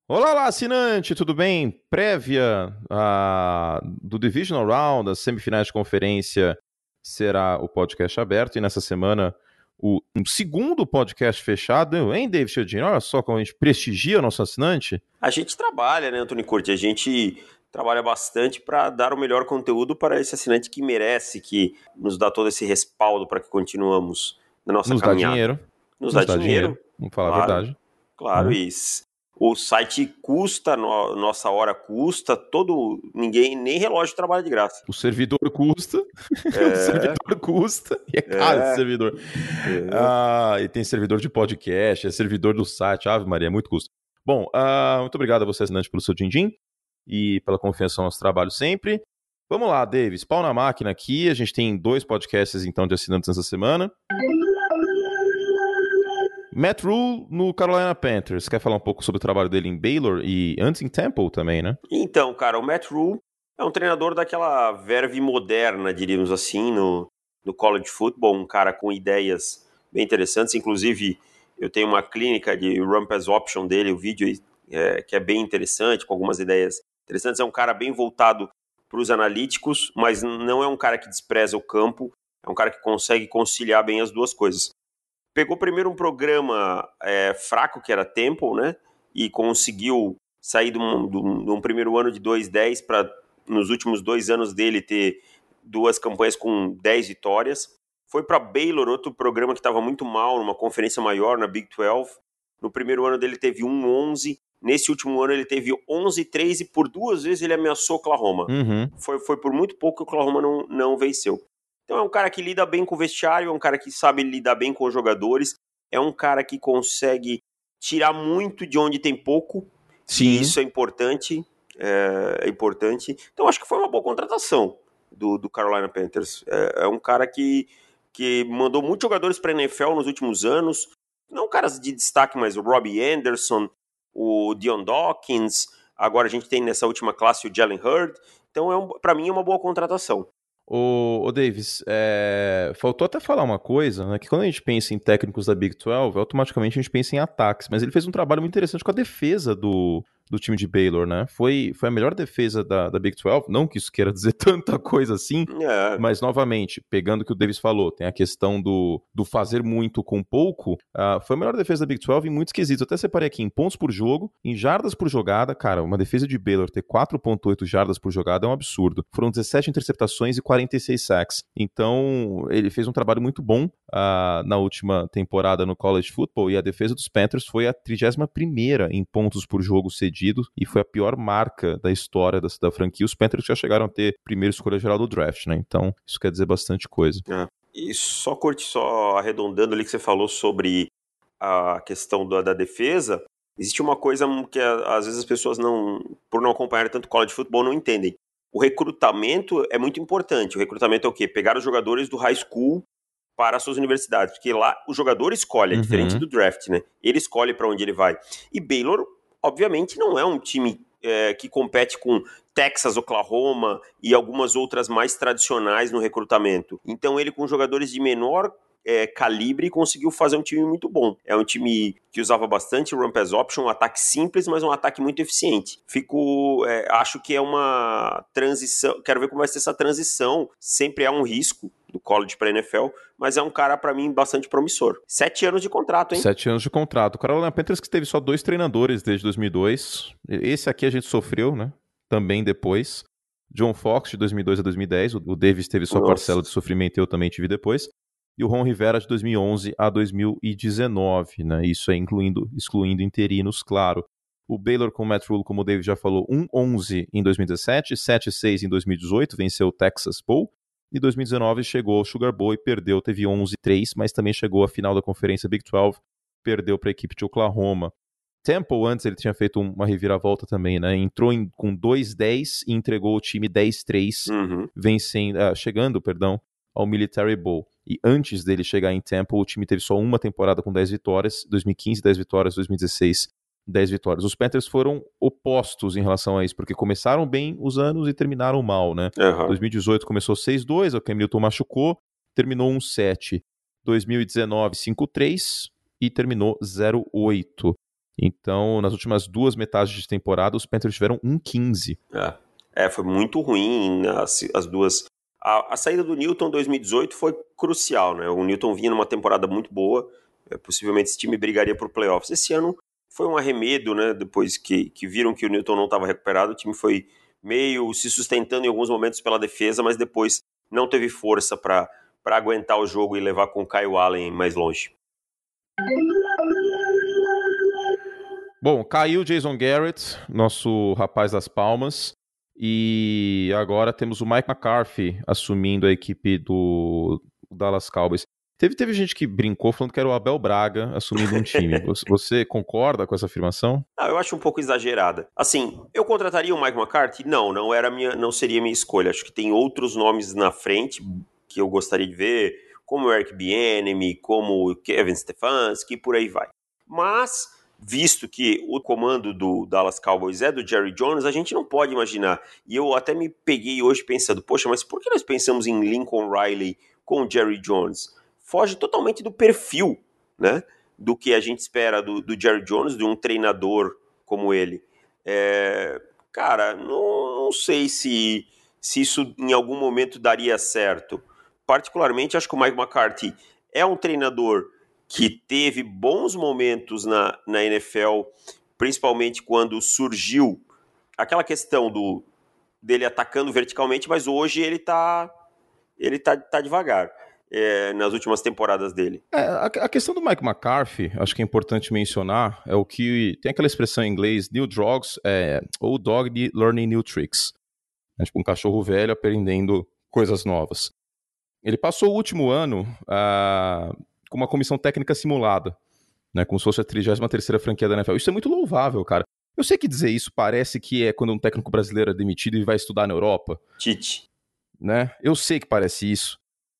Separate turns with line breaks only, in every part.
Olá, olá, assinante, tudo bem? Prévia do Divisional Round, das semifinais de conferência, será o podcast aberto, e nessa semana um segundo podcast fechado, hein, David Chiodini? Olha só como a gente prestigia o nosso assinante.
A gente trabalha, né, Antônio Curti? A gente trabalha bastante para dar o melhor conteúdo para esse assinante que merece, que nos dá todo esse respaldo para que continuamos na nossa caminhada. Nos dá dinheiro,
vamos falar
claro,
a verdade.
claro, o site custa, nossa hora custa, ninguém, nem relógio trabalha de graça.
O servidor custa, o servidor custa, e é caro esse servidor. E tem servidor de podcast, é servidor do site, Ave Maria, é muito custo. Bom, muito obrigado a você, assinante, pelo seu din-din e pela confiança no nosso trabalho sempre. Vamos lá, Davis, pau na máquina aqui, a gente tem 2 podcasts, então, de assinantes nessa semana. Matt Rhule no Carolina Panthers. Quer falar um pouco sobre o trabalho dele em Baylor e antes em Temple também, né?
Então, cara, o Matt Rhule é um treinador daquela verve moderna, diríamos assim, no college football, um cara com ideias bem interessantes. Inclusive, eu tenho uma clínica de Run Pass Option dele, o vídeo que é bem interessante, com algumas ideias interessantes. É um cara bem voltado para os analíticos, mas não é um cara que despreza o campo, é um cara que consegue conciliar bem as duas coisas. Pegou primeiro um programa fraco, que era Temple, né? E conseguiu sair de um primeiro ano de 2-10 para, nos últimos 2 anos dele, ter 2 campanhas com 10 vitórias. Foi para Baylor, outro programa que estava muito mal, numa conferência maior, na Big 12. No primeiro ano dele teve 1-11. Nesse último ano ele teve 11-3 e por 2 vezes ele ameaçou Oklahoma. Foi por muito pouco que o Oklahoma não venceu. Então é um cara que lida bem com o vestiário, é um cara que sabe lidar bem com os jogadores, é um cara que consegue tirar muito de onde tem pouco.
Sim.
E isso é importante. Então acho que foi uma boa contratação do Carolina Panthers. É um cara que mandou muitos jogadores para a NFL nos últimos anos. Não caras de destaque, mas o Robbie Anderson, o Dion Dawkins. Agora a gente tem nessa última classe o Jalen Hurd. Então para mim é uma boa contratação.
Ô Davis, faltou até falar uma coisa, né? Que quando a gente pensa em técnicos da Big 12, automaticamente a gente pensa em ataques, mas ele fez um trabalho muito interessante com a defesa do time de Baylor, né? Foi a melhor defesa da Big 12, não que isso queira dizer tanta coisa assim, mas novamente, pegando o que o Davis falou, tem a questão do fazer muito com pouco, foi a melhor defesa da Big 12 em muitos quesitos. Eu até separei aqui em pontos por jogo, em jardas por jogada. Cara, uma defesa de Baylor ter 4.8 jardas por jogada é um absurdo. Foram 17 interceptações e 46 sacks. Então, ele fez um trabalho muito bom na última temporada no college football, e a defesa dos Panthers foi a 31ª em pontos por jogo cedido, e foi a pior marca da história da franquia. Os Panthers já chegaram a ter primeira escolha geral do draft, né? Então, isso quer dizer bastante coisa.
E só arredondando ali que você falou sobre a questão da defesa, existe uma coisa que às vezes as pessoas por não acompanhar tanto college football, não entendem. O recrutamento é muito importante. O recrutamento é o quê? Pegar os jogadores do high school para as suas universidades, porque lá o jogador escolhe, é diferente do draft, né? Ele escolhe para onde ele vai. E Baylor, obviamente, não é um time que compete com Texas, Oklahoma e algumas outras mais tradicionais no recrutamento. Então ele, com jogadores de menor calibre, conseguiu fazer um time muito bom. É um time que usava bastante Run Pass Option, um ataque simples, mas um ataque muito eficiente. Acho que é uma transição, quero ver como vai ser essa transição. Sempre há um risco do college para a NFL, mas é um cara, para mim, bastante promissor. 7 anos de contrato, hein?
7 anos de contrato. O Carolina Panthers que teve só 2 treinadores desde 2002. Esse aqui a gente sofreu, né? Também depois. John Fox, de 2002 a 2010. O Davis teve sua parcela de sofrimento e eu também tive depois. E o Ron Rivera, de 2011 a 2019, né? Isso é excluindo interinos, claro. O Baylor com o Matt Rhule, como o David já falou, 1-11 em 2017, 7-6 em 2018, venceu o Texas Bowl. E 2019 chegou ao Sugar Bowl e perdeu, teve 11-3, mas também chegou à final da conferência Big 12, perdeu para a equipe de Oklahoma. Temple, antes, ele tinha feito uma reviravolta também, né? Entrou com 2-10 e entregou o time 10-3, chegando ao Military Bowl. E antes dele chegar em Temple, o time teve só uma temporada com 10 vitórias, 2015, 10 vitórias, 2016, 10 vitórias. Os Panthers foram opostos em relação a isso, porque começaram bem os anos e terminaram mal, né? 2018 começou 6-2, o Cam Newton machucou, terminou 1-7. 2019, 5-3 e terminou 0-8. Então, nas últimas 2 metades de temporada, os Panthers tiveram 1-15.
Foi muito ruim as duas. A saída do Newton em 2018 foi crucial, né? O Newton vinha numa temporada muito boa, possivelmente esse time brigaria por playoffs. Esse ano foi um arremedo, né? Depois que viram que o Newton não estava recuperado, o time foi meio se sustentando em alguns momentos pela defesa, mas depois não teve força para aguentar o jogo e levar com o Kyle Allen mais longe.
Bom, caiu o Jason Garrett, nosso rapaz das palmas, e agora temos o Mike McCarthy assumindo a equipe do Dallas Cowboys. Teve gente que brincou falando que era o Abel Braga assumindo um time. Você concorda com essa afirmação?
Eu acho um pouco exagerada. Assim, eu contrataria o Mike McCarthy? Não seria minha escolha. Acho que tem outros nomes na frente que eu gostaria de ver, como o Eric Bieniemy, como o Kevin Stefanski, por aí vai. Mas, visto que o comando do Dallas Cowboys é do Jerry Jones, a gente não pode imaginar. E eu até me peguei hoje pensando, poxa, mas por que nós pensamos em Lincoln Riley com o Jerry Jones? Foge totalmente do perfil, né, do que a gente espera do Jerry Jones, de um treinador como ele. Cara, não sei se isso em algum momento daria certo. Particularmente, acho que o Mike McCarthy é um treinador que teve bons momentos na NFL, principalmente quando surgiu aquela questão dele atacando verticalmente, mas hoje ele tá devagar. Nas últimas temporadas dele.
A questão do Mike McCarthy, acho que é importante mencionar, é o que tem aquela expressão em inglês, new dogs, old dog learning new tricks. É tipo um cachorro velho aprendendo coisas novas. Ele passou o último ano com uma comissão técnica simulada, né, como se fosse a 33ª franquia da NFL. Isso é muito louvável, cara. Eu sei que dizer isso parece que é quando um técnico brasileiro é demitido e vai estudar na Europa.
Tite.
Né? Eu sei que parece isso.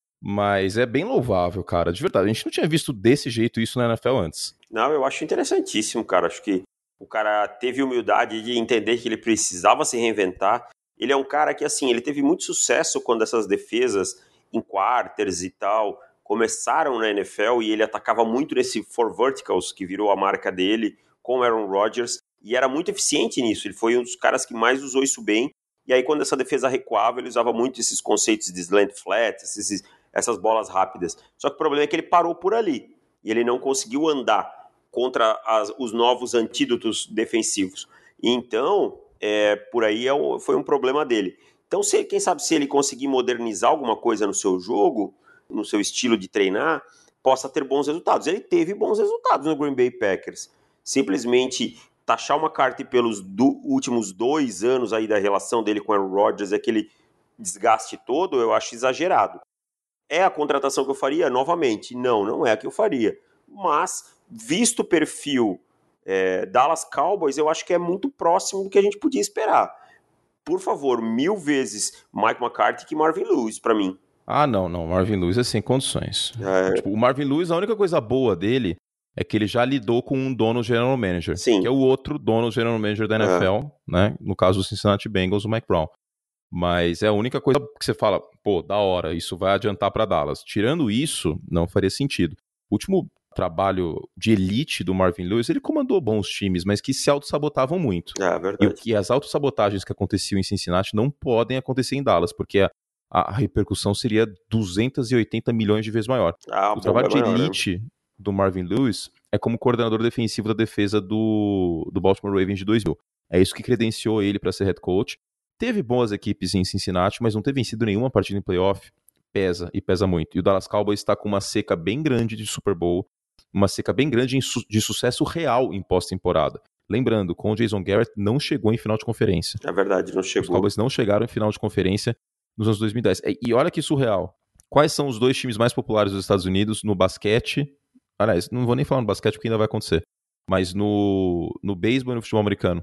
Mas é bem louvável, cara, de verdade. A gente não tinha visto desse jeito isso na NFL antes.
Não, eu acho interessantíssimo, cara. Acho que o cara teve humildade de entender que ele precisava se reinventar. Ele é um cara que, assim, ele teve muito sucesso quando essas defesas em quarters e tal começaram na NFL e ele atacava muito nesse four verticals, que virou a marca dele, com o Aaron Rodgers, e era muito eficiente nisso. Ele foi um dos caras que mais usou isso bem. E aí, quando essa defesa recuava, ele usava muito esses conceitos de slant flat, essas bolas rápidas. Só que o problema é que ele parou por ali. E ele não conseguiu andar contra os novos antídotos defensivos. E então, por aí foi um problema dele. Então, quem sabe se ele conseguir modernizar alguma coisa no seu jogo, no seu estilo de treinar, possa ter bons resultados. Ele teve bons resultados no Green Bay Packers. Simplesmente taxar uma carta pelos últimos 2 anos aí da relação dele com o Aaron Rodgers, aquele desgaste todo, eu acho exagerado. É a contratação que eu faria? Novamente, não é a que eu faria. Mas, visto o perfil Dallas Cowboys, eu acho que é muito próximo do que a gente podia esperar. Por favor, 1000 vezes Mike McCarthy que Marvin Lewis, pra mim.
Não. Marvin Lewis é sem condições. Tipo, o Marvin Lewis, a única coisa boa dele é que ele já lidou com um dono general manager.
Sim.
Que é o outro dono general manager da NFL, né? No caso do Cincinnati Bengals, o Mike Brown. Mas é a única coisa que você fala, pô, da hora, isso vai adiantar para Dallas. Tirando isso, não faria sentido. O último trabalho de elite do Marvin Lewis, ele comandou bons times, mas que se auto-sabotavam muito.
Verdade.
E as auto-sabotagens que aconteciam em Cincinnati não podem acontecer em Dallas, porque a repercussão seria 280 milhões de vezes maior. O trabalho de elite do Marvin Lewis é como coordenador defensivo da defesa do Baltimore Ravens de 2000. É isso que credenciou ele para ser head coach. Teve boas equipes em Cincinnati, mas não ter vencido nenhuma partida em playoff. Pesa, e pesa muito. E o Dallas Cowboys está com uma seca bem grande de Super Bowl, uma seca bem grande de sucesso real em pós-temporada. Lembrando, com o Jason Garrett não chegou em final de conferência.
É verdade, não chegou.
Os Cowboys não chegaram em final de conferência nos anos 2010. E olha que surreal. Quais são os 2 times mais populares dos Estados Unidos no basquete? Aliás, não vou nem falar no basquete porque ainda vai acontecer. Mas no beisebol e no futebol americano.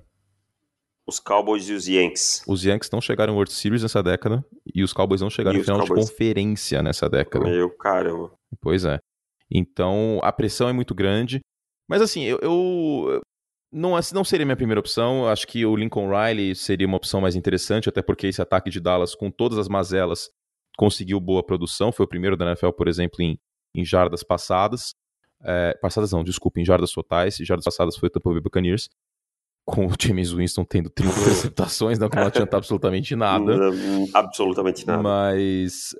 Os Cowboys e os Yankees.
Os Yankees não chegaram em World Series nessa década e os Cowboys não chegaram em final de conferência nessa década.
Meu caramba.
Pois é. Então, a pressão é muito grande. Mas assim, eu não seria minha primeira opção. Acho que o Lincoln Riley seria uma opção mais interessante, até porque esse ataque de Dallas, com todas as mazelas, conseguiu boa produção. Foi o primeiro da NFL, por exemplo, em jardas passadas. passadas não, desculpa, em jardas totais, e jardas passadas foi o Tampa Bay Buccaneers, com o James Winston tendo 30 interceptações, não que não adianta absolutamente nada.
Absolutamente nada.
Mas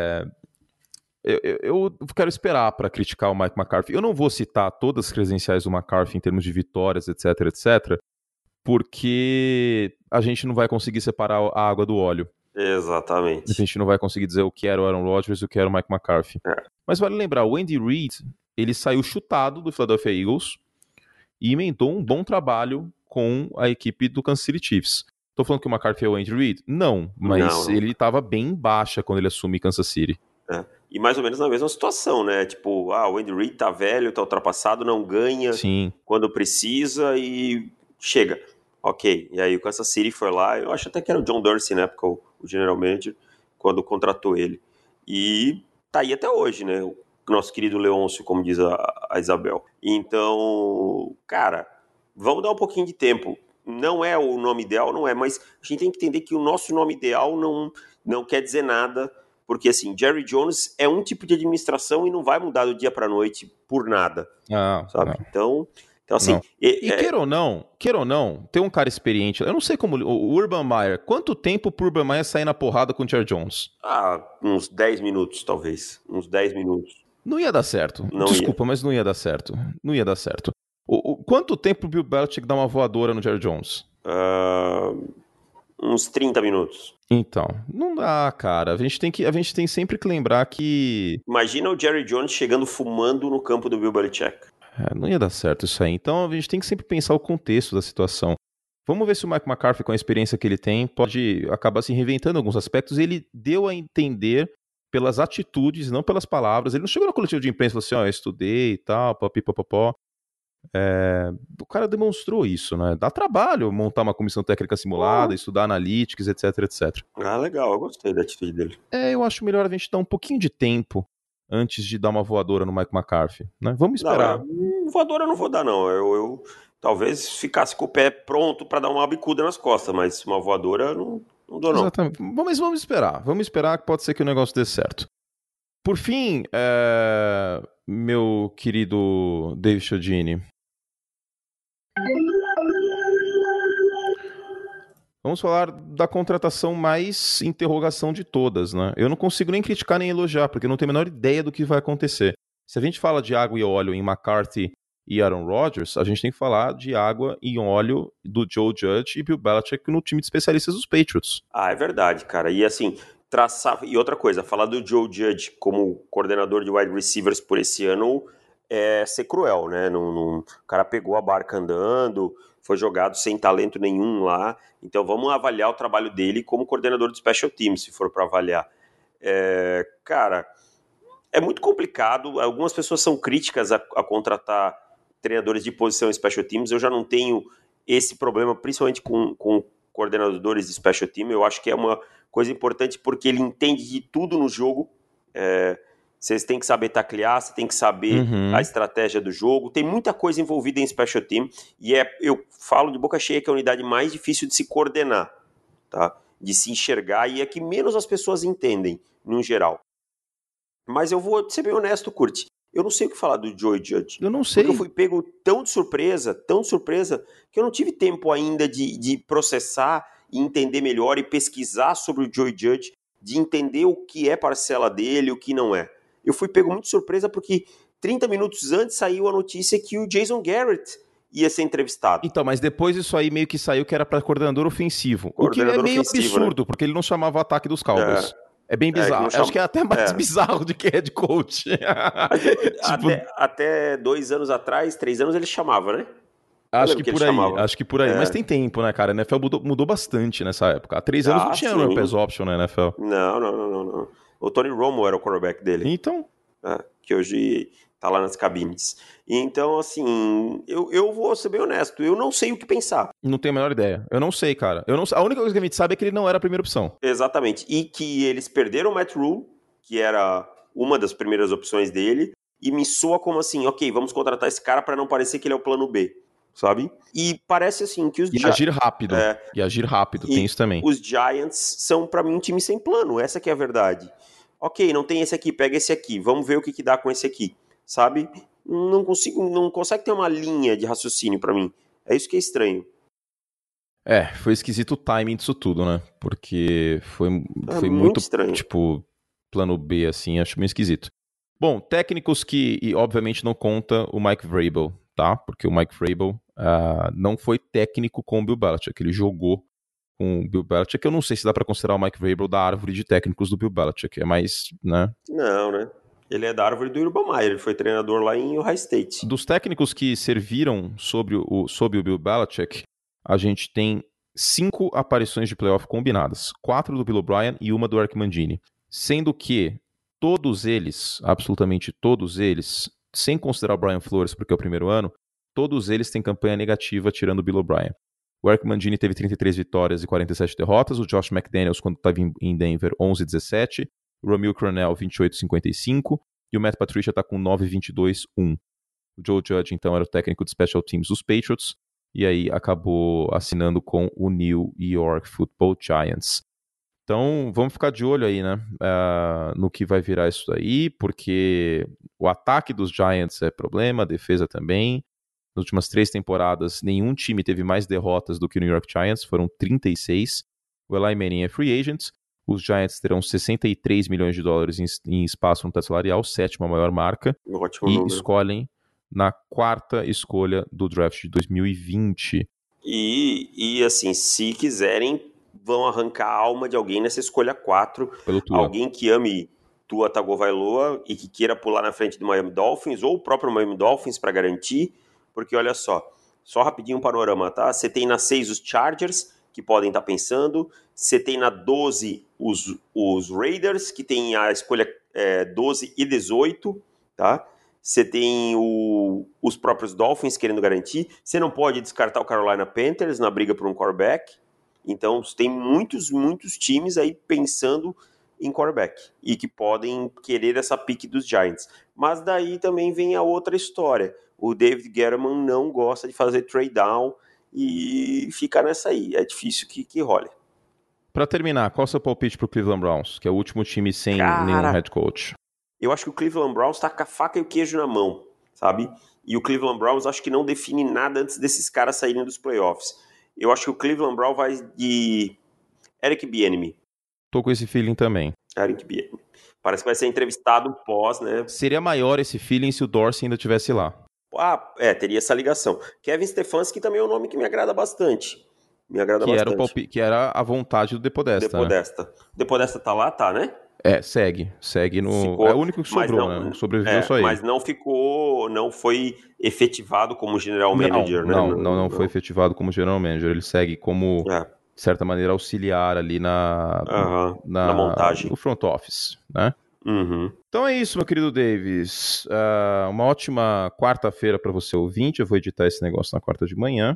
eu quero esperar para criticar o Mike McCarthy. Eu não vou citar todas as credenciais do McCarthy em termos de vitórias, etc, etc, porque a gente não vai conseguir separar a água do óleo.
Exatamente.
A gente não vai conseguir dizer o que era o Aaron Rodgers e o que era o Mike McCarthy. Mas vale lembrar, o Andy Reid, ele saiu chutado do Philadelphia Eagles e emendou um bom trabalho com a equipe do Kansas City Chiefs. Tô falando que o McCarthy é o Andy Reid? Não, mas
não.
ele estava bem baixa quando ele assume Kansas City.
E mais ou menos na mesma situação, né? Tipo, o Andy Reid tá velho, tá ultrapassado, não ganha quando precisa e chega. Ok, e aí o Kansas City foi lá, eu acho até que era o John Dorsey na época, o general manager, quando contratou ele. E tá aí até hoje, né? O nosso querido Leôncio, como diz a Isabel. Então, cara, vamos dar um pouquinho de tempo. Não é o nome ideal, não é, mas a gente tem que entender que o nosso nome ideal não quer dizer nada, porque assim, Jerry Jones é um tipo de administração e não vai mudar do dia pra noite por nada, sabe?
Não.
Então assim...
Queira ou não, tem um cara experiente. Eu não sei como... O Urban Meyer, quanto tempo pro Urban Meyer sair na porrada com o Jerry Jones?
Uns 10 minutos, talvez. Uns 10 minutos.
Não ia dar certo. Desculpa, mas não ia dar certo. Não ia dar certo. Quanto tempo o Bill Belichick dá uma voadora no Jerry Jones?
Uns 30 minutos.
Então, não dá, cara. A gente tem sempre que lembrar que...
Imagina o Jerry Jones chegando fumando no campo do Bill Belichick.
Não ia dar certo isso aí. Então a gente tem que sempre pensar o contexto da situação. Vamos ver se o Mike McCarthy, com a experiência que ele tem, pode acabar se reinventando em alguns aspectos. Ele deu a entender pelas atitudes, não pelas palavras. Ele não chegou no coletivo de imprensa e falou assim, eu estudei e tal, papipapopó. O cara demonstrou isso, né? Dá trabalho montar uma comissão técnica simulada, estudar analytics, etc, etc.
Legal, eu gostei da atitude dele.
Eu acho melhor a gente dar um pouquinho de tempo antes de dar uma voadora no Mike McCarthy, né? Vamos esperar.
Voadora eu não vou dar, não. Eu talvez ficasse com o pé pronto para dar uma bicuda nas costas, mas uma voadora não dou, não.
Exatamente. Mas vamos esperar. Vamos esperar que pode ser que o negócio dê certo. Por fim, meu querido Dave Chiodini, vamos falar da contratação mais interrogação de todas, né? Eu não consigo nem criticar nem elogiar, porque eu não tenho a menor ideia do que vai acontecer. Se a gente fala de água e óleo em McCarthy e Aaron Rodgers, a gente tem que falar de água e óleo do Joe Judge e Bill Belichick no time de especialistas dos Patriots.
É verdade, cara. E assim, e outra coisa, falar do Joe Judge como coordenador de wide receivers por esse ano é ser cruel, né? O cara pegou a barca andando, foi jogado sem talento nenhum lá. Então vamos avaliar o trabalho dele como coordenador de special teams, se for para avaliar. Cara, é muito complicado. Algumas pessoas são críticas a contratar treinadores de posição em special teams. Eu já não tenho esse problema, principalmente com coordenadores de special team. Eu acho que é uma coisa importante porque ele entende de tudo no jogo. Vocês têm que saber taclear, você tem que saber a estratégia do jogo. Tem muita coisa envolvida em special team. E eu falo de boca cheia que é a unidade mais difícil de se coordenar, tá? De se enxergar, e é que menos as pessoas entendem, no geral. Mas eu vou ser bem honesto, Kurt. Eu não sei o que falar do Joe Judge.
Eu não sei.
Porque eu fui pego tão de surpresa, que eu não tive tempo ainda de processar e entender melhor e pesquisar sobre o Joe Judge, de entender o que é parcela dele e o que não é. Eu fui pego muito de surpresa porque 30 minutos antes saiu a notícia que o Jason Garrett ia ser entrevistado.
Então, mas depois isso aí meio que saiu que era para coordenador ofensivo. O que é meio absurdo, né? Porque ele não chamava o ataque dos Cowboys. É bem bizarro. Acho que é até mais bizarro do que head coach.
Até 2 anos atrás, 3 anos, ele chamava, né?
Acho que por aí. Mas tem tempo, né, cara? A NFL mudou bastante nessa época. Há 3 anos não tinha no pass option na NFL.
Não. O Tony Romo era o quarterback dele.
Então?
Que hoje tá lá nas cabines. Então, assim, eu vou ser bem honesto, eu não sei o que pensar.
Não tenho a menor ideia. Eu não sei, cara. A única coisa que a gente sabe é que ele não era a primeira opção.
Exatamente. E que eles perderam o Matt Rhule, que era uma das primeiras opções dele, e me soa como assim, ok, vamos contratar esse cara para não parecer que ele é o plano B, sabe? E parece assim que os
Giants... agir rápido, tem isso também.
Os Giants são, para mim, um time sem plano, essa que é a verdade. Ok, não tem esse aqui, pega esse aqui, vamos ver o que dá com esse aqui, sabe? Não consegue ter uma linha de raciocínio para mim. É isso que é estranho.
Foi esquisito o timing disso tudo, né? Porque foi
muito estranho.
Tipo, plano B, assim, acho meio esquisito. Bom, técnicos e obviamente não conta o Mike Vrabel, tá? Porque o Mike Vrabel não foi técnico com o Bill Belichick, ele jogou com o Bill Belichick. Eu não sei se dá pra considerar o Mike Vrabel da árvore de técnicos do Bill Belichick, é mais, né?
Não, né? Ele é da árvore do Urban Meyer, ele foi treinador lá em Ohio State.
Dos técnicos que serviram sob o Bill Belichick, a gente tem 5 aparições de playoff combinadas. 4 do Bill O'Brien e uma do Eric Mangini. Sendo que todos eles, absolutamente todos eles, sem considerar o Brian Flores porque é o primeiro ano, todos eles têm campanha negativa tirando o Bill O'Brien. O Eric Mangini teve 33 vitórias e 47 derrotas. O Josh McDaniels, quando estava em Denver, 11-17. O Ramil Cronell, 28-55. E o Matt Patricia está com 9-22-1. O Joe Judge, então, era o técnico de Special Teams dos Patriots. E aí acabou assinando com o New York Football Giants. Então, vamos ficar de olho aí, né? No que vai virar isso daí, porque o ataque dos Giants é problema, a defesa também. Nas últimas 3 temporadas, nenhum time teve mais derrotas do que o New York Giants, foram 36. O Eli Manning é free agent. Os Giants terão 63 milhões de dólares em espaço no teto salarial, 7ª maior marca.
Ótimo
e
número.
Escolhem na 4ª escolha do draft de 2020.
E assim, se quiserem, vão arrancar a alma de alguém nessa escolha 4.
Pelo Tua.
Alguém que ame Tua Tagovailoa e que queira pular na frente do Miami Dolphins ou o próprio Miami Dolphins para garantir, porque olha só rapidinho um panorama, tá? Você tem na 6 os Chargers, que podem estar pensando, você tem na 12 os Raiders, que tem a escolha 12 e 18, tá? Você tem os próprios Dolphins querendo garantir. Você não pode descartar o Carolina Panthers na briga por um quarterback. Então, tem muitos times aí pensando em quarterback e que podem querer essa pique dos Giants. Mas daí também vem a outra história. O David Gettleman não gosta de fazer trade down e fica nessa aí. É difícil que role.
Para terminar, qual é o seu palpite pro Cleveland Browns, que é o último time sem nenhum head coach?
Eu acho que o Cleveland Browns tá com a faca e o queijo na mão, sabe? E o Cleveland Browns acho que não define nada antes desses caras saírem dos playoffs. Eu acho que o Cleveland Browns vai de Eric Bieniemy.
Tô com esse feeling também.
Eric Bieniemy. Parece que vai ser entrevistado pós, né?
Seria maior esse feeling se o Dorsey ainda estivesse lá.
Teria essa ligação. Kevin Stefanski também é um nome que me agrada bastante.
Que era a vontade do DePodesta.
DePodesta tá lá, tá, né?
Segue no... É o único que sobrou, né? Sobreviveu só ele.
Mas não foi efetivado como general manager, né?
Não foi efetivado como general manager. Ele segue como, de certa maneira, auxiliar ali na
montagem.
No front office, né?
Uhum.
Então é isso, meu querido Davis. Uma ótima quarta-feira para você ouvinte. Eu vou editar esse negócio na quarta de manhã.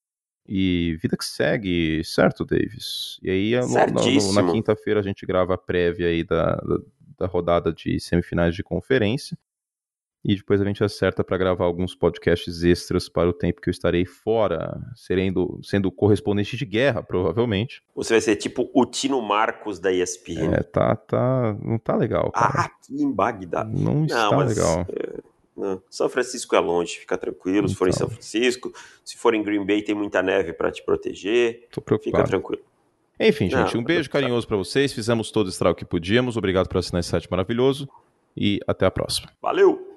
E vida que segue, certo, Davis? E aí, na quinta-feira, a gente grava a prévia aí da rodada de semifinais de conferência. E depois a gente acerta para gravar alguns podcasts extras para o tempo que eu estarei fora, sendo correspondente de guerra, provavelmente.
Você vai ser tipo o Tino Marcos da ESPN.
Não tá legal, cara.
Aqui em Bagdá.
Não está legal.
São Francisco é longe, fica tranquilo. Se for em São Francisco, se for em Green Bay, tem muita neve para te proteger.
Tô preocupado.
Fica tranquilo.
Enfim, gente, um beijo carinhoso para vocês. Fizemos todo o estrago que podíamos. Obrigado por assinar esse site maravilhoso. E até a próxima.
Valeu!